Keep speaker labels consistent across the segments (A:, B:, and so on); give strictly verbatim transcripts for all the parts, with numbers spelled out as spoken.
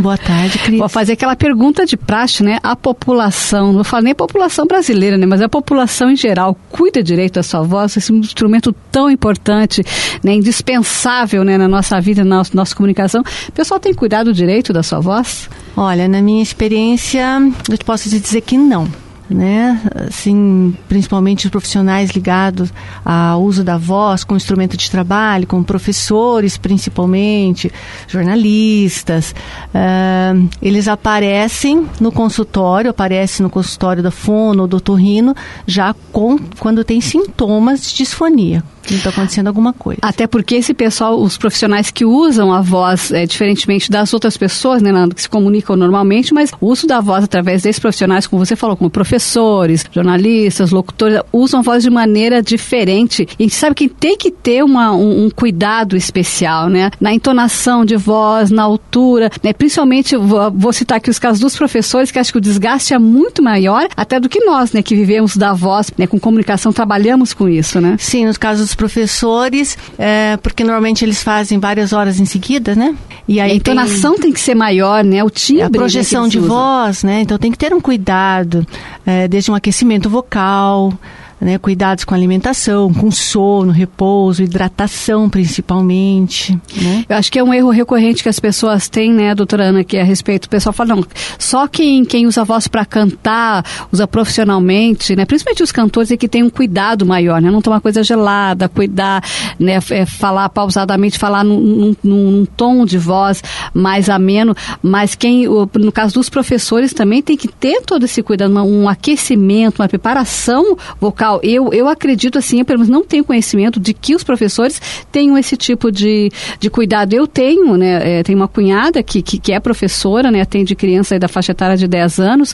A: Boa tarde, Cris.
B: Vou fazer aquela pergunta de praxe, né? A população, não vou falar nem a população brasileira, né? Mas a população em geral cuida direito da sua voz, esse instrumento tão importante, né? Indispensável, né? Na nossa vida, na nossa, nossa comunicação. O pessoal tem cuidado direito da sua voz?
A: Olha, na minha experiência, eu posso te dizer que não. Né? Assim, principalmente os profissionais ligados ao uso da voz como instrumento de trabalho, como professores principalmente, jornalistas, uh, eles aparecem no consultório, aparecem no consultório da fono ou do otorrino já com, quando tem sintomas de disfonia. Está acontecendo alguma coisa.
B: Até porque esse pessoal, os profissionais que usam a voz, é, diferentemente das outras pessoas, né, que se comunicam normalmente, mas o uso da voz através desses profissionais, como você falou, como professores, jornalistas, locutores, usam a voz de maneira diferente. E a gente sabe que tem que ter uma, um, um cuidado especial, né? Na entonação de voz, na altura, né? Principalmente, vou, vou citar aqui os casos dos professores, que acho que o desgaste é muito maior, até do que nós, né, que vivemos da voz, né, com comunicação, trabalhamos com isso, né?
A: Sim, nos casos dos professores, é, porque normalmente eles fazem várias horas em seguida, né?
B: E aí a entonação tem, tem que ser maior, né? O timbre,
A: a projeção, né, de usam. voz, né? Então tem que ter um cuidado, é, desde um aquecimento vocal, né, cuidados com alimentação, com sono, repouso, hidratação principalmente, né?
B: Eu acho que é um erro recorrente que as pessoas têm, né, doutora Ana, que é a respeito, o pessoal fala, não, só quem, quem usa a voz para cantar, usa profissionalmente, né, principalmente os cantores é que tem um cuidado maior, né, não tomar coisa gelada, cuidar, né, é, falar pausadamente, falar num, num, num tom de voz mais ameno, mas quem, no caso dos professores também tem que ter todo esse cuidado, um aquecimento, uma preparação vocal. Eu, eu acredito assim, eu pelo menos não tenho conhecimento de que os professores tenham esse tipo de, de cuidado. Eu tenho, né, é, tenho uma cunhada que, que, que é professora, né, atende criança aí da faixa etária de dez anos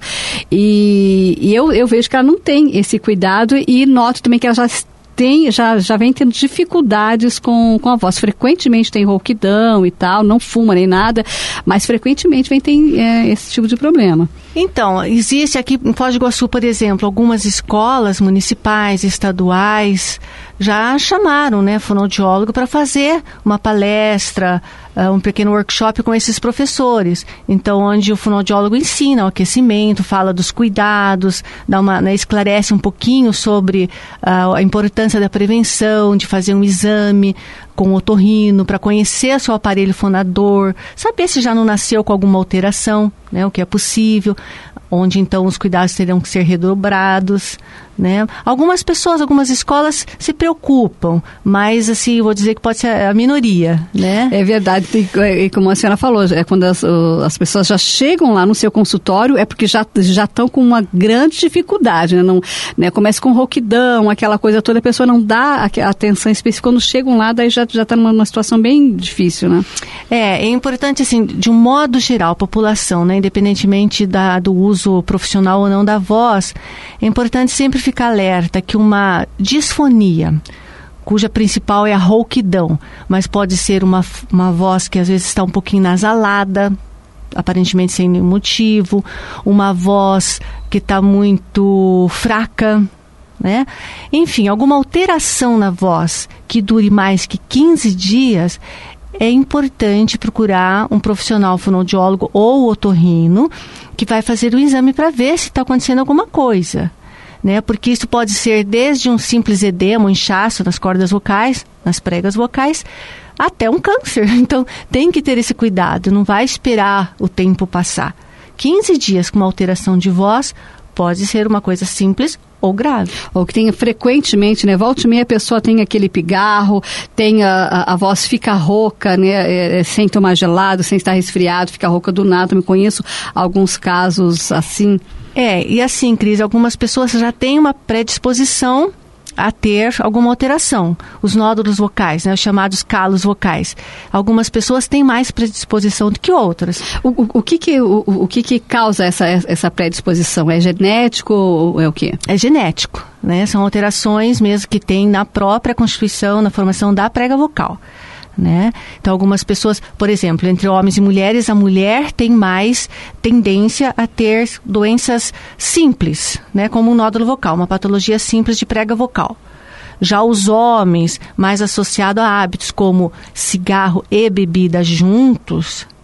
B: e, e eu, eu vejo que ela não tem esse cuidado e noto também que ela já Tem, já, já vem tendo dificuldades com, com a voz. Frequentemente tem rouquidão e tal, não fuma nem nada, mas frequentemente vem ter é, esse tipo de problema.
A: Então, existe aqui em Foz do Iguaçu, por exemplo, algumas escolas municipais, estaduais, já chamaram, né, fonoaudiólogo para fazer uma palestra, uh, um pequeno workshop com esses professores. Então, onde o fonoaudiólogo ensina o aquecimento, fala dos cuidados, dá uma, né, esclarece um pouquinho sobre uh, a importância da prevenção, de fazer um exame com o otorrino, para conhecer o seu aparelho fonador, saber se já não nasceu com alguma alteração, né, o que é possível, onde então os cuidados terão que ser redobrados, né? Algumas pessoas, algumas escolas se preocupam, mas assim, vou dizer que pode ser a minoria, né?
B: É verdade, tem, e como a senhora falou, é quando as, as pessoas já chegam lá no seu consultório, é porque já já estão com uma grande dificuldade, né? Não, né? Começa com rouquidão, aquela coisa toda, a pessoa não dá a atenção específica, quando chegam lá, daí já já está numa, numa situação bem difícil, né?
A: É, é importante assim, de um modo geral, a população, né, independentemente da, do uso profissional ou não da voz, é importante sempre ficar alerta que uma disfonia, cuja principal é a rouquidão, mas pode ser uma, uma voz que às vezes está um pouquinho nasalada, aparentemente sem nenhum motivo, uma voz que está muito fraca, né? Enfim, alguma alteração na voz que dure mais que quinze dias, é importante procurar um profissional fonoaudiólogo ou otorrino que vai fazer o exame para ver se está acontecendo alguma coisa, né? Porque isso pode ser desde um simples edema, um inchaço nas cordas vocais, nas pregas vocais, até um câncer. Então, tem que ter esse cuidado, não vai esperar o tempo passar. quinze dias com uma alteração de voz pode ser uma coisa simples ou grave.
B: Ou que tem frequentemente, né? Volta e meia a pessoa tem aquele pigarro, tem a, a, a voz fica rouca, né? É, sem tomar gelado, sem estar resfriado, fica rouca do nada. Eu conheço alguns casos assim.
A: É, e assim, Cris, algumas pessoas já têm uma predisposição a ter alguma alteração. Os nódulos vocais, né, os chamados calos vocais. Algumas pessoas têm mais predisposição do que outras.
B: O, o, o, que, que, o, o que, que causa essa, essa predisposição? É genético ou é o quê?
A: É genético, né? São alterações mesmo que tem na própria constituição, na formação da prega vocal. Né? Então, algumas pessoas, por exemplo, entre homens e mulheres, a mulher tem mais tendência a ter doenças simples, né? Como um nódulo vocal, uma patologia simples de prega vocal. Já os homens, mais associados a hábitos como cigarro e bebida juntos,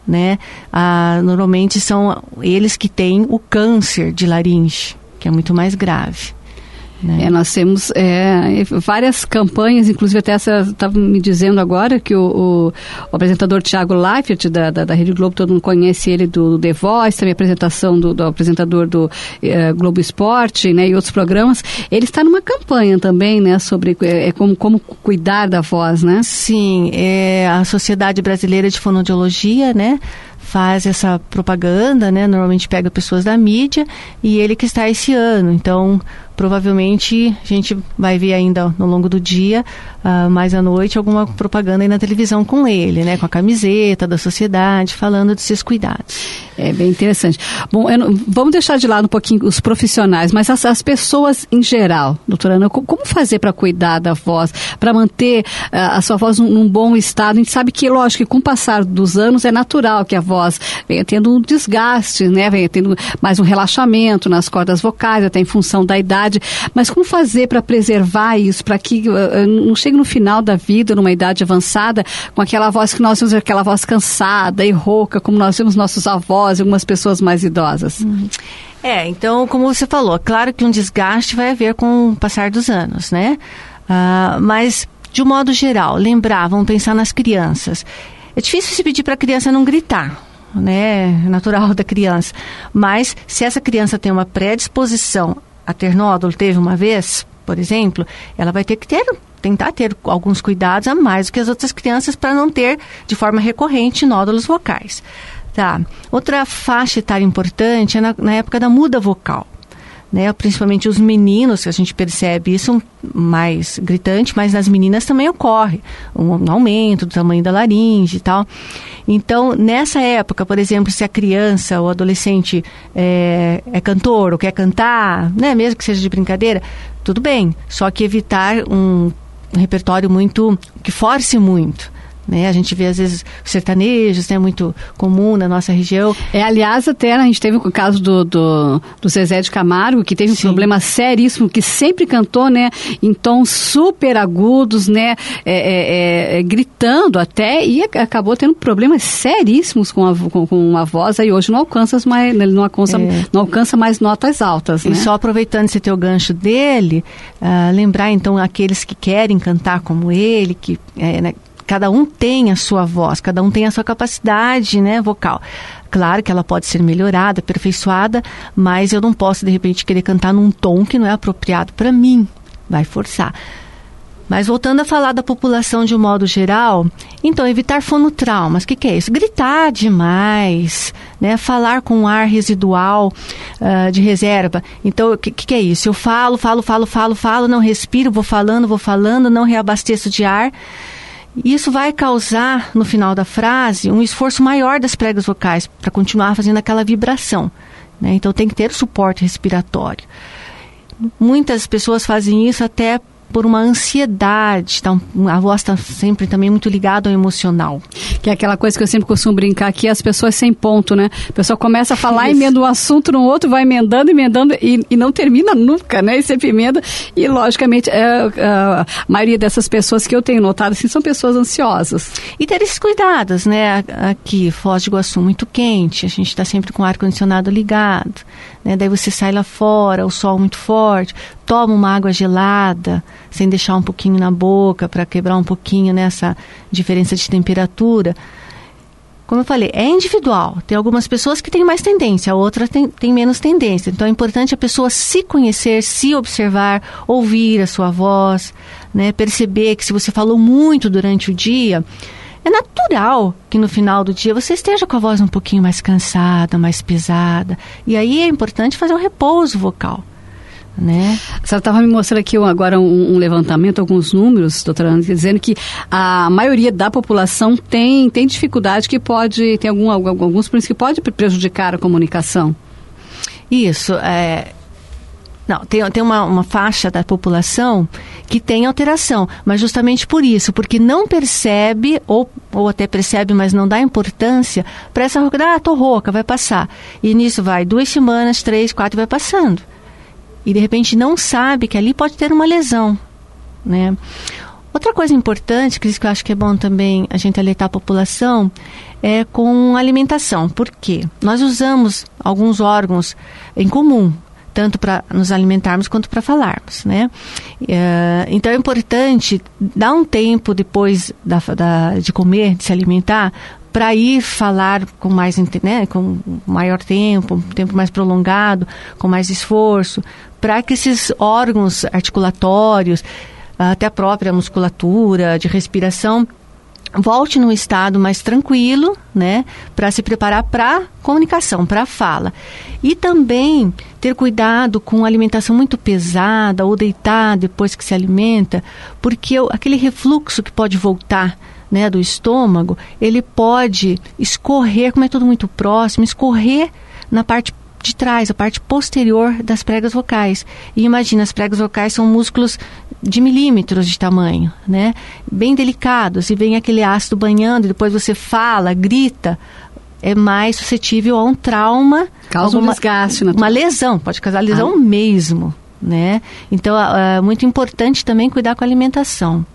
A: né? Ah, normalmente são eles que têm o câncer de laringe, que é muito mais grave.
B: É, nós temos é, várias campanhas, inclusive até essa estava me dizendo agora que o, o, o apresentador Thiago Leifert da, da, da Rede Globo, todo mundo conhece ele do The Voice, também a apresentação do, do apresentador do é, Globo Esporte, né, e outros programas. Ele está numa campanha também, né, sobre é, como, como cuidar da voz, né?
A: Sim, é a Sociedade Brasileira de Fonoaudiologia, né, faz essa propaganda, né, normalmente pega pessoas da mídia, e ele que está esse ano, então provavelmente a gente vai ver ainda no longo do dia, uh, mais à noite, alguma propaganda aí na televisão com ele, né, com a camiseta da sociedade, falando desses cuidados.
B: É bem interessante. Bom, eu não, vamos deixar de lado um pouquinho os profissionais, mas as, as pessoas em geral, doutora Ana, como, como fazer para cuidar da voz, para manter uh, a sua voz num, num bom estado? A gente sabe que, lógico, que com o passar dos anos é natural que a voz venha tendo um desgaste, né, venha tendo mais um relaxamento nas cordas vocais, até em função da idade. Mas como fazer para preservar isso, para que uh, não chegue no final da vida, numa idade avançada, com aquela voz que nós temos, aquela voz cansada e rouca, como nós temos nossos avós e algumas pessoas mais idosas?
A: Uhum. É, então, como você falou, claro que um desgaste vai haver com o passar dos anos, né? Uh, mas, de um modo geral, lembrar, vamos pensar nas crianças. É difícil se pedir para a criança não gritar, né? É natural da criança. Mas, se essa criança tem uma predisposição a ter nódulo, teve uma vez, por exemplo, ela vai ter que ter, tentar ter alguns cuidados a mais do que as outras crianças para não ter, de forma recorrente, nódulos vocais. Tá. Outra faixa etária importante é na, na época da muda vocal, né? Principalmente os meninos, que a gente percebe isso mais gritante, mas nas meninas também ocorre um, um aumento do tamanho da laringe e tal. Então, nessa época, por exemplo, se a criança ou adolescente é, é cantor ou quer cantar, né, mesmo que seja de brincadeira, tudo bem, só que evitar um, um repertório muito, que force muito. Né? A gente vê, às vezes, sertanejos, né, muito comum na nossa região.
B: É, aliás, até a gente teve o caso do, do, do Zezé de Camargo, que teve um Sim. problema seríssimo, que sempre cantou, né, em tons super agudos, né, é, é, é, gritando até, e acabou tendo problemas seríssimos com a, com, com a voz, aí hoje não alcança mais, ele não alcança, é. não alcança mais notas altas.
A: E
B: né?
A: só aproveitando esse teu gancho dele, uh, lembrar então aqueles que querem cantar como ele, que é, né, cada um tem a sua voz, cada um tem a sua capacidade, né, vocal. Claro que ela pode ser melhorada, aperfeiçoada, mas eu não posso, de repente, querer cantar num tom que não é apropriado para mim. Vai forçar. Mas voltando a falar da população de um modo geral, então, evitar fonotraumas. O que, que é isso? Gritar demais, né? Falar com ar residual uh, de reserva. Então, o que, que é isso? Eu falo, falo, falo, falo, falo, não respiro, vou falando, vou falando, não reabasteço de ar. Isso vai causar, no final da frase, um esforço maior das pregas vocais para continuar fazendo aquela vibração, né? Então tem que ter suporte respiratório. Muitas pessoas fazem isso até por uma ansiedade, tá? A voz está sempre também muito ligada ao emocional.
B: Que é aquela coisa que eu sempre costumo brincar aqui, as pessoas sem ponto, né? A pessoa começa a falar, Isso. emenda um assunto no outro, vai emendando, emendando e, e não termina nunca, né? E sempre emenda. E, logicamente, é, é, a maioria dessas pessoas que eu tenho notado, assim, são pessoas ansiosas.
A: E ter esses cuidados, né? Aqui, Foz do Iguaçu, muito quente, a gente está sempre com o ar-condicionado ligado, né? Daí você sai lá fora, o sol muito forte, toma uma água gelada, sem deixar um pouquinho na boca, para quebrar um pouquinho nessa diferença de temperatura. Como eu falei, é individual. Tem algumas pessoas que têm mais tendência, outras têm, têm menos tendência. Então é importante a pessoa se conhecer, se observar, ouvir a sua voz, né? Perceber que se você falou muito durante o dia, é natural que no final do dia você esteja com a voz um pouquinho mais cansada, mais pesada. E aí é importante fazer um repouso vocal, né?
B: A senhora estava me mostrando aqui agora um, um levantamento, alguns números, doutora Ana, dizendo que a maioria da população tem, tem dificuldade que pode, tem algum, alguns problemas que pode prejudicar a comunicação.
A: Isso, é... Não, tem, tem uma, uma faixa da população que tem alteração, mas justamente por isso, porque não percebe, ou, ou até percebe, mas não dá importância para essa rouca, ah, tô rouca, vai passar. E nisso vai duas semanas, três, quatro, vai passando. E de repente não sabe que ali pode ter uma lesão, né? Outra coisa importante, que eu acho que é bom também a gente alertar a população, é com alimentação. Por quê? Nós usamos alguns órgãos em comum, tanto para nos alimentarmos quanto para falarmos, né? É, então é importante dar um tempo depois da, da, de comer, de se alimentar, para ir falar com mais, né, com maior tempo, um tempo mais prolongado, com mais esforço, para que esses órgãos articulatórios, até a própria musculatura, de respiração, volte num estado mais tranquilo, né, para se preparar para a comunicação, para a fala. E também ter cuidado com alimentação muito pesada ou deitar depois que se alimenta, porque aquele refluxo que pode voltar, né, do estômago, ele pode escorrer, como é tudo muito próximo, escorrer na parte de trás, a parte posterior das pregas vocais. E imagina, as pregas vocais são músculos de milímetros de tamanho, né? Bem delicados, e vem aquele ácido banhando, e depois você fala, grita, é mais suscetível a um trauma.
B: Causa um desgaste.
A: Uma lesão, pode causar lesão ah. mesmo, né? Então, é muito importante também cuidar com a alimentação.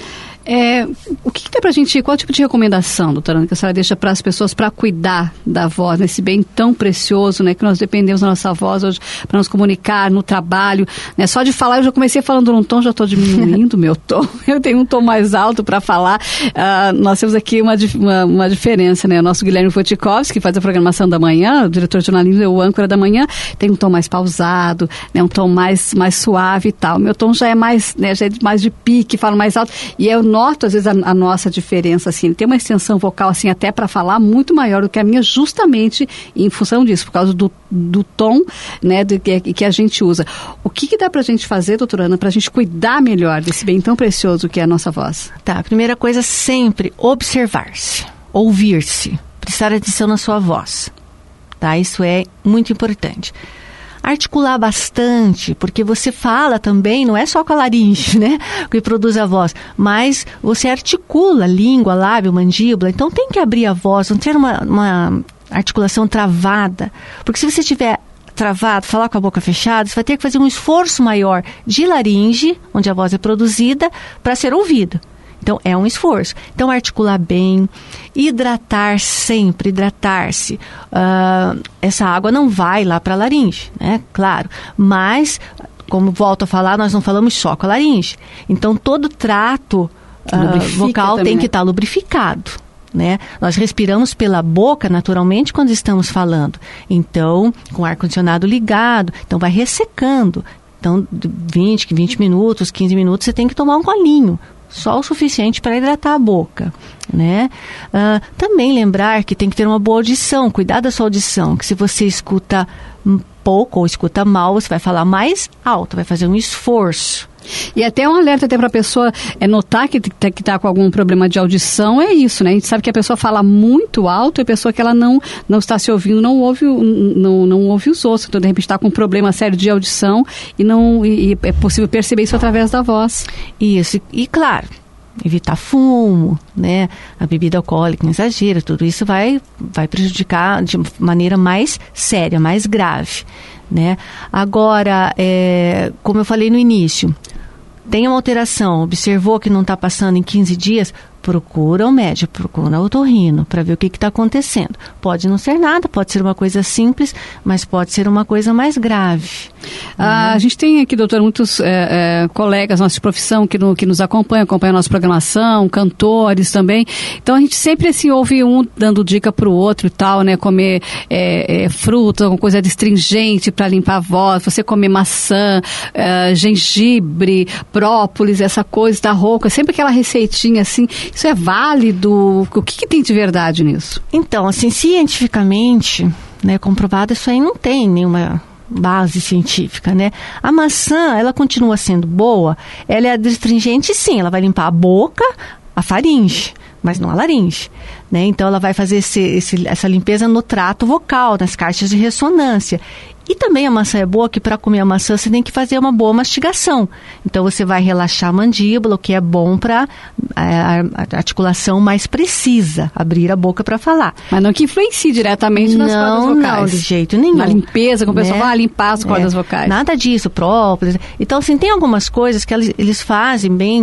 B: É, o que, que tem pra gente, qual tipo de recomendação, doutora Ana, que a senhora deixa para as pessoas para cuidar da voz, nesse bem tão precioso, né, que nós dependemos da nossa voz hoje para nos comunicar no trabalho, né? Só de falar, eu já comecei falando num tom, já estou diminuindo o meu tom, eu tenho um tom mais alto para falar. Uh, nós temos aqui uma, uma, uma diferença, né? O nosso Guilherme Fotikovski, que faz a programação da manhã, o diretor de jornalismo é o âncora da manhã, tem um tom mais pausado, né, um tom mais, mais suave e tal. Meu tom já é mais, né, já é mais de pique, falo mais alto, e eu noto às vezes a, a nossa diferença, assim, tem uma extensão vocal, assim, até para falar muito maior do que a minha, justamente em função disso, por causa do, do tom, né, do que, que a gente usa. O que, que dá pra gente fazer, doutora Ana, pra gente cuidar melhor desse bem tão precioso que é a nossa voz?
A: Tá, a primeira coisa, sempre observar-se, ouvir-se, prestar atenção na sua voz, tá? Isso é muito importante. Articular bastante, porque você fala também, não é só com a laringe, né, que produz a voz, mas você articula língua, lábio, mandíbula, então tem que abrir a voz, não ter uma, uma articulação travada, porque se você tiver travado, falar com a boca fechada, você vai ter que fazer um esforço maior de laringe, onde a voz é produzida, para ser ouvida. Então, é um esforço. Então, articular bem, hidratar sempre, hidratar-se. Uh, essa água não vai lá para a laringe, né? Claro. Mas, como volto a falar, nós não falamos só com a laringe. Então, todo o trato uh, vocal também, tem, né, que estar lubrificado, né? Nós respiramos pela boca naturalmente quando estamos falando. Então, com o ar-condicionado ligado, então vai ressecando. Então, vinte, vinte minutos, quinze minutos, você tem que tomar um golinho. Só o suficiente para hidratar a boca, né? Uh, também lembrar que tem que ter uma boa audição, cuidar da sua audição, que se você escuta pouco ou escuta mal, você vai falar mais alto, vai fazer um esforço.
B: E até um alerta até para a pessoa é notar que está com algum problema de audição, é isso, né? A gente sabe que a pessoa fala muito alto, é a pessoa que ela não, não está se ouvindo, não ouve, não, não ouve os outros. Então, de repente, está com um problema sério de audição e, não, e, e é possível perceber isso através da voz.
A: Isso, e, e claro, evitar fumo, né? A bebida alcoólica em exagero, tudo isso vai, vai prejudicar de maneira mais séria, mais grave, né? Agora, é, como eu falei no início, tem uma alteração, observou que não está passando em quinze dias, procura o médico, procura o otorrino para ver o que está acontecendo. Pode não ser nada, pode ser uma coisa simples, mas pode ser uma coisa mais grave.
B: Ah, a gente tem aqui, doutor, muitos é, é, colegas nossos de profissão que, no, que nos acompanham, acompanham a nossa programação, cantores também. Então a gente sempre assim ouve um dando dica para o outro e tal, né? Comer é, é, fruta, alguma coisa astringente para limpar a voz, você comer maçã, é, gengibre, própolis, essa coisa da rouca, sempre aquela receitinha assim. Isso é válido? O que, que tem de verdade nisso?
A: Então, assim, cientificamente, né, comprovado, isso aí não tem nenhuma base científica, né? A maçã, ela continua sendo boa, ela é adstringente, sim, ela vai limpar a boca, a faringe, mas não a laringe, né? Então, ela vai fazer esse, esse, essa limpeza no trato vocal, nas caixas de ressonância. E também a maçã é boa que para comer a maçã você tem que fazer uma boa mastigação. Então você vai relaxar a mandíbula, o que é bom para a, a articulação mais precisa, abrir a boca para falar.
B: Mas não que influencie diretamente nas
A: não,
B: cordas vocais.
A: Não, de jeito nenhum.
B: Na limpeza, como o pessoal
A: né?
B: vai limpar as cordas
A: é.
B: vocais.
A: Nada disso, própolis. Então, assim, tem algumas coisas que eles, eles fazem bem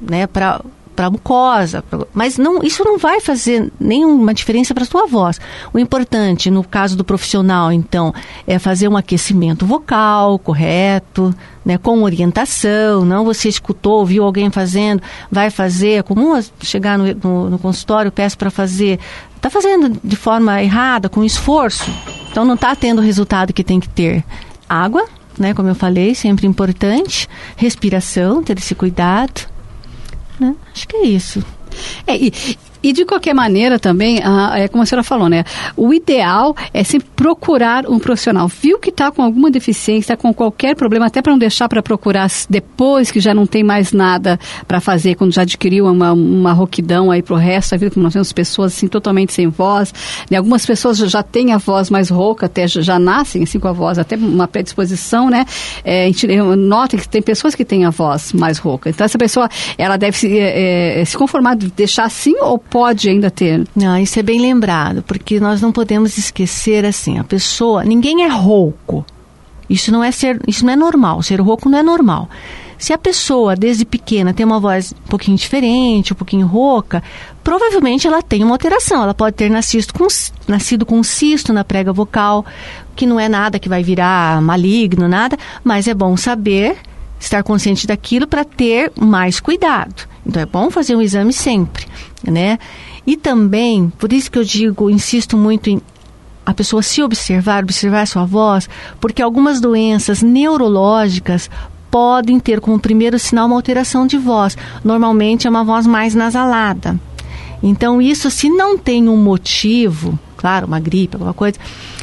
A: né, para para mucosa, pra, mas não, isso não vai fazer nenhuma diferença para a sua voz. O importante, no caso do profissional, então, é fazer um aquecimento vocal correto, né, com orientação. Não você escutou, viu alguém fazendo, vai fazer. É comum chegar no, no, no consultório, peço para fazer, está fazendo de forma errada, com esforço, então não está tendo o resultado que tem que ter. Água, né, como eu falei, sempre importante. Respiração, ter esse cuidado. Né? Acho que é isso.
B: É, e, e de qualquer maneira também, ah, é como a senhora falou, né? O ideal é sempre procurar um profissional. Viu que está com alguma deficiência, está com qualquer problema, até para não deixar para procurar depois que já não tem mais nada para fazer, quando já adquiriu uma, uma rouquidão aí pro resto da vida, como nós temos pessoas assim totalmente sem voz, né? Algumas pessoas já têm a voz mais rouca, até já, já nascem assim com a voz, até uma predisposição, né? É, a gente nota que tem pessoas que têm a voz mais rouca. Então essa pessoa, ela deve se, é, é, se conformar de deixar assim ou pode ainda ter?
A: Não, isso é bem lembrado, porque nós não podemos esquecer assim, a pessoa, ninguém é rouco. Isso não é ser, isso não é normal, ser rouco não é normal. Se a pessoa desde pequena tem uma voz um pouquinho diferente, um pouquinho rouca, provavelmente ela tem uma alteração, ela pode ter nascido com, nascido com um cisto na prega vocal, que não é nada que vai virar maligno, nada, mas é bom saber, estar consciente daquilo para ter mais cuidado. Então é bom fazer um exame sempre, né? E também, por isso que eu digo, insisto muito em a pessoa se observar, observar a sua voz, porque algumas doenças neurológicas podem ter como primeiro sinal uma alteração de voz. Normalmente é uma voz mais nasalada. Então isso, se não tem um motivo, claro, uma gripe, alguma coisa,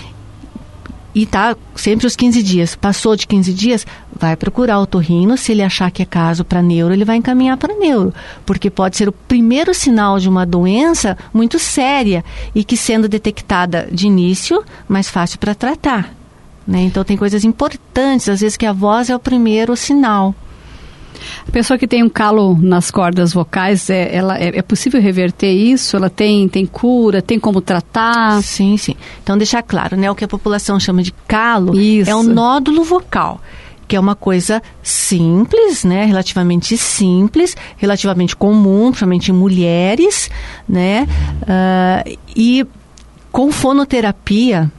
A: e tá sempre os quinze dias. Passou de quinze dias, vai procurar o otorrino. Se ele achar que é caso para neuro, ele vai encaminhar para neuro. Porque pode ser o primeiro sinal de uma doença muito séria e que, sendo detectada de início, mais fácil para tratar. Né? Então tem coisas importantes, às vezes que a voz é o primeiro sinal.
B: A pessoa que tem um calo nas cordas vocais, é, ela, é, é possível reverter isso? Ela tem, tem cura? Tem como tratar?
A: Sim, sim. Então, deixar claro, né? O que a população chama de calo
B: isso.
A: é um nódulo vocal, que é uma coisa simples, né? Relativamente simples, relativamente comum, principalmente em mulheres, né? Uh, e com fonoterapia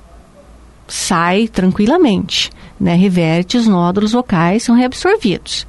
A: sai tranquilamente, né? Reverte, os nódulos vocais são reabsorvidos.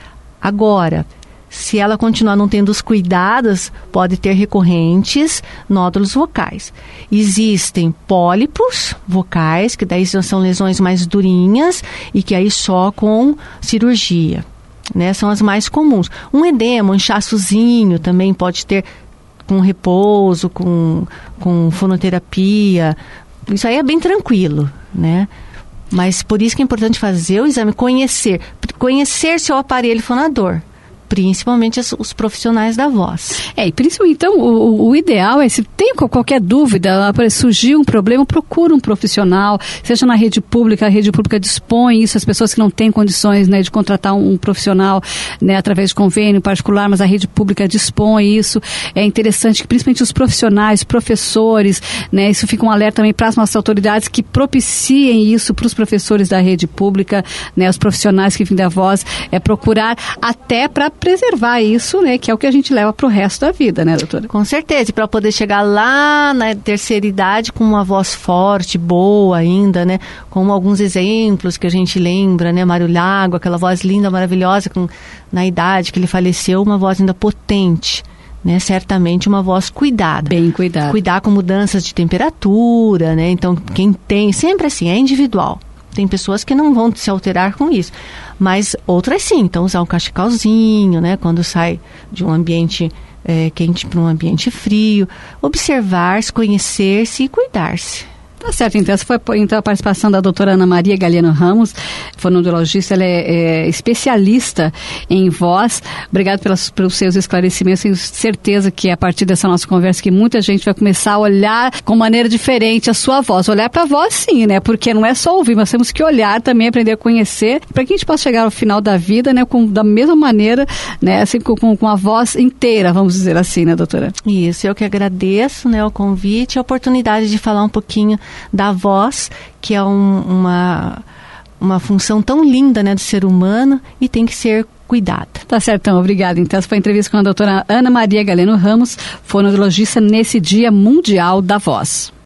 A: Agora, se ela continuar não tendo os cuidados, pode ter recorrentes nódulos vocais. Existem pólipos vocais, que daí são lesões mais durinhas e que aí só com cirurgia, né? São as mais comuns. Um edema, um inchaçozinho também pode ter com repouso, com, com fonoterapia. Isso aí é bem tranquilo, né? Mas por isso que é importante fazer o exame, conhecer, conhecer seu aparelho fonador, principalmente os, os profissionais da voz.
B: É, e principalmente, então, o, o ideal é, se tem qualquer dúvida, surgiu um problema, procura um profissional, seja na rede pública, a rede pública dispõe isso, as pessoas que não têm condições, né, de contratar um, um profissional, né, através de convênio particular, mas a rede pública dispõe isso. É interessante que, principalmente os profissionais, professores, né, isso fica um alerta também para as nossas autoridades que propiciem isso para os professores da rede pública, né, os profissionais que vêm da voz, é procurar até para preservar isso, né, que é o que a gente leva para o resto da vida, né, doutora?
A: Com certeza, e para poder chegar lá na terceira idade com uma voz forte, boa ainda, né, como alguns exemplos que a gente lembra, né, Mário Lago, aquela voz linda, maravilhosa, com, na idade que ele faleceu, uma voz ainda potente, né, certamente uma voz cuidada.
B: Bem cuidada.
A: Cuidar com mudanças de temperatura, né, então quem tem, sempre assim, é individual. Tem pessoas que não vão se alterar com isso, mas outras sim. Então, usar um cachecalzinho, né? Quando sai de um ambiente é, quente para um ambiente frio. Observar-se, conhecer-se e cuidar-se.
B: Tá certo, então essa foi então, a participação da doutora Ana Maria Galiano Ramos, fonoaudiologista, ela é, é especialista em voz. Obrigado pelas, pelos seus esclarecimentos, tenho certeza que a partir dessa nossa conversa que muita gente vai começar a olhar com maneira diferente a sua voz, olhar para a voz sim, né, porque não é só ouvir, mas temos que olhar também, aprender a conhecer, para que a gente possa chegar ao final da vida, né, com, da mesma maneira, né, assim, com, com a voz inteira, vamos dizer assim, né, doutora?
A: Isso, eu que agradeço, né, o convite e a oportunidade de falar um pouquinho da voz, que é um, uma, uma função tão linda, né, do ser humano e tem que ser cuidada.
B: Tá certo, então, obrigada. Então, essa foi a entrevista com a doutora Ana Maria Galeno Ramos, fonoaudiologista nesse Dia Mundial da Voz.